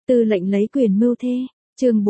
Tư lệnh lấy quyền mưu thê, chương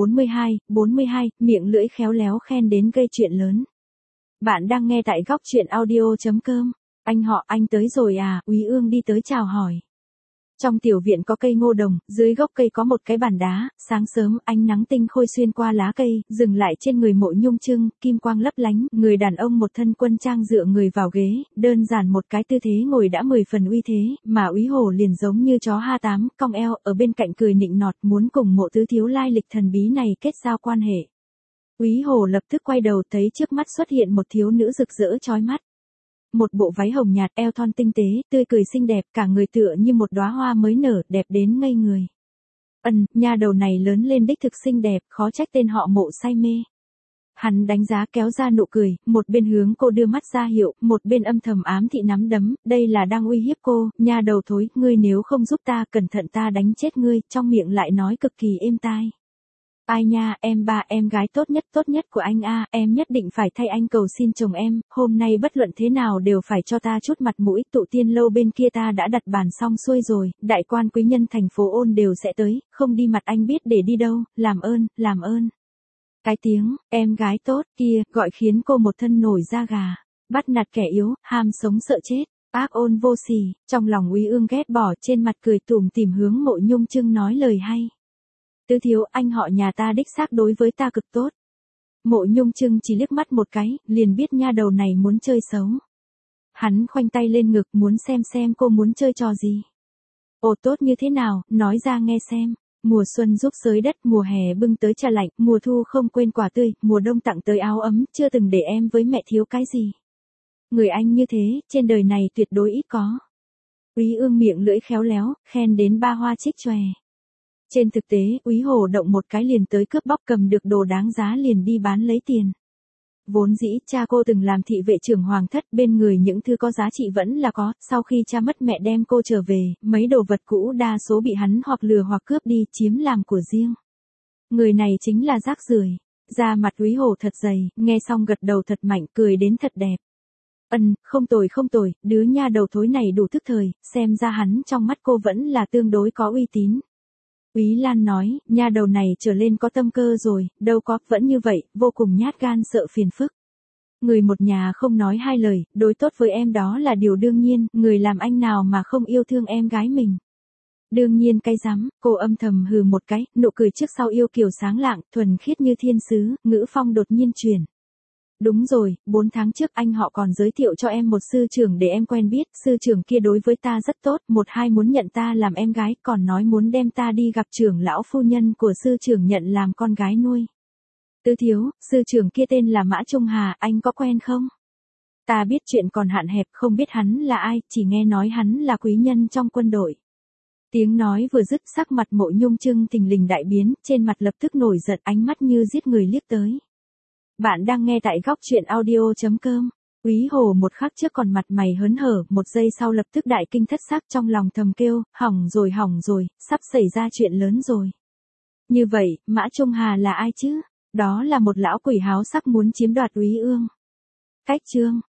42, miệng lưỡi khéo léo khen đến gây chuyện lớn. Bạn đang nghe tại góc truyện audio.com. Anh họ, anh tới rồi à? Úy Ương đi tới chào hỏi. Trong tiểu viện có cây ngô đồng, dưới gốc cây có một cái bàn đá, sáng sớm ánh nắng tinh khôi xuyên qua lá cây, dừng lại trên người Mộ Nhung Trưng, kim quang lấp lánh, người đàn ông một thân quân trang dựa người vào ghế, đơn giản một cái tư thế ngồi đã 10 phần uy thế, mà Úy Hổ liền giống như chó Ha8, cong eo, ở bên cạnh cười nịnh nọt muốn cùng Mộ tứ thiếu lai lịch thần bí này kết giao quan hệ. Úy Hổ lập tức quay đầu thấy trước mắt xuất hiện một thiếu nữ rực rỡ chói mắt. Một bộ váy hồng nhạt, eo thon tinh tế, tươi cười xinh đẹp, cả người tựa như một đóa hoa mới nở, đẹp đến ngây người. Nha đầu này lớn lên đích thực xinh đẹp, khó trách tên họ Mộ say mê. Hắn đánh giá kéo ra nụ cười, một bên hướng cô đưa mắt ra hiệu, một bên âm thầm ám thị nắm đấm, đây là đang uy hiếp cô, nha đầu thối, ngươi nếu không giúp ta, cẩn thận ta đánh chết ngươi, trong miệng lại nói cực kỳ êm tai. Ai nha, em gái tốt nhất của anh a, em nhất định phải thay anh cầu xin chồng em, hôm nay bất luận thế nào đều phải cho ta chút mặt mũi, tụ tiên lâu bên kia ta đã đặt bàn xong xuôi rồi, đại quan quý nhân thành phố Ôn đều sẽ tới, không đi mặt anh biết để đi đâu, làm ơn. Cái tiếng, em gái tốt, kia, gọi khiến cô một thân nổi da gà, bắt nạt kẻ yếu, ham sống sợ chết, ác ôn vô sỉ, trong lòng Úy Ương ghét bỏ, trên mặt cười tủm tỉm hướng Mộ Nhung Trưng nói lời hay. Tứ thiếu, anh họ nhà ta đích xác đối với ta cực tốt. Mộ Nhung Trưng chỉ liếc mắt một cái, liền biết nha đầu này muốn chơi xấu. Hắn khoanh tay lên ngực muốn xem cô muốn chơi trò gì. Ồ tốt như thế nào, nói ra nghe xem. Mùa xuân giúp xới đất, mùa hè bưng tới trà lạnh, mùa thu không quên quả tươi, mùa đông tặng tới áo ấm, chưa từng để em với mẹ thiếu cái gì. Người anh như thế, trên đời này tuyệt đối ít có. Úy Ương miệng lưỡi khéo léo, khen đến ba hoa trích chòe. Trên thực tế, Úy Hổ động một cái liền tới cướp bóc, cầm được đồ đáng giá liền đi bán lấy tiền. Vốn dĩ cha cô từng làm thị vệ trưởng hoàng thất, bên người những thứ có giá trị vẫn là có, sau khi cha mất mẹ đem cô trở về, mấy đồ vật cũ đa số bị hắn hoặc lừa hoặc cướp đi, chiếm làm của riêng. Người này chính là rác rưởi. Da mặt Úy Hổ thật dày, nghe xong gật đầu thật mạnh, cười đến thật đẹp. Không tồi, đứa nha đầu thối này đủ thức thời, xem ra hắn trong mắt cô vẫn là tương đối có uy tín. Úy Lan nói, nha đầu này trở lên có tâm cơ rồi, đâu có, vẫn như vậy, vô cùng nhát gan sợ phiền phức. Người một nhà không nói hai lời, đối tốt với em đó là điều đương nhiên, người làm anh nào mà không yêu thương em gái mình. Đương nhiên cái rắm, cô âm thầm hừ một cái, nụ cười trước sau yêu kiều sáng lạng, thuần khiết như thiên sứ, ngữ phong đột nhiên chuyển. Đúng rồi, 4 tháng trước anh họ còn giới thiệu cho em một sư trưởng để em quen biết, sư trưởng kia đối với ta rất tốt, một hai muốn nhận ta làm em gái, còn nói muốn đem ta đi gặp trưởng lão phu nhân của sư trưởng nhận làm con gái nuôi. Tứ thiếu, sư trưởng kia tên là Mã Trung Hà, anh có quen không? Ta biết chuyện còn hạn hẹp, không biết hắn là ai, chỉ nghe nói hắn là quý nhân trong quân đội. Tiếng nói vừa dứt, sắc mặt Mộ Nhung Trưng thình lình đại biến, trên mặt lập tức nổi giận, ánh mắt như giết người liếc tới. Bạn đang nghe tại góc truyện audio.com. Úy Hổ một khắc trước còn mặt mày hớn hở, một giây sau lập tức đại kinh thất sắc, trong lòng thầm kêu, hỏng rồi, sắp xảy ra chuyện lớn rồi. Như vậy, Mã Trung Hà là ai chứ? Đó là một lão quỷ háo sắc muốn chiếm đoạt Úy Ương. Cách chương.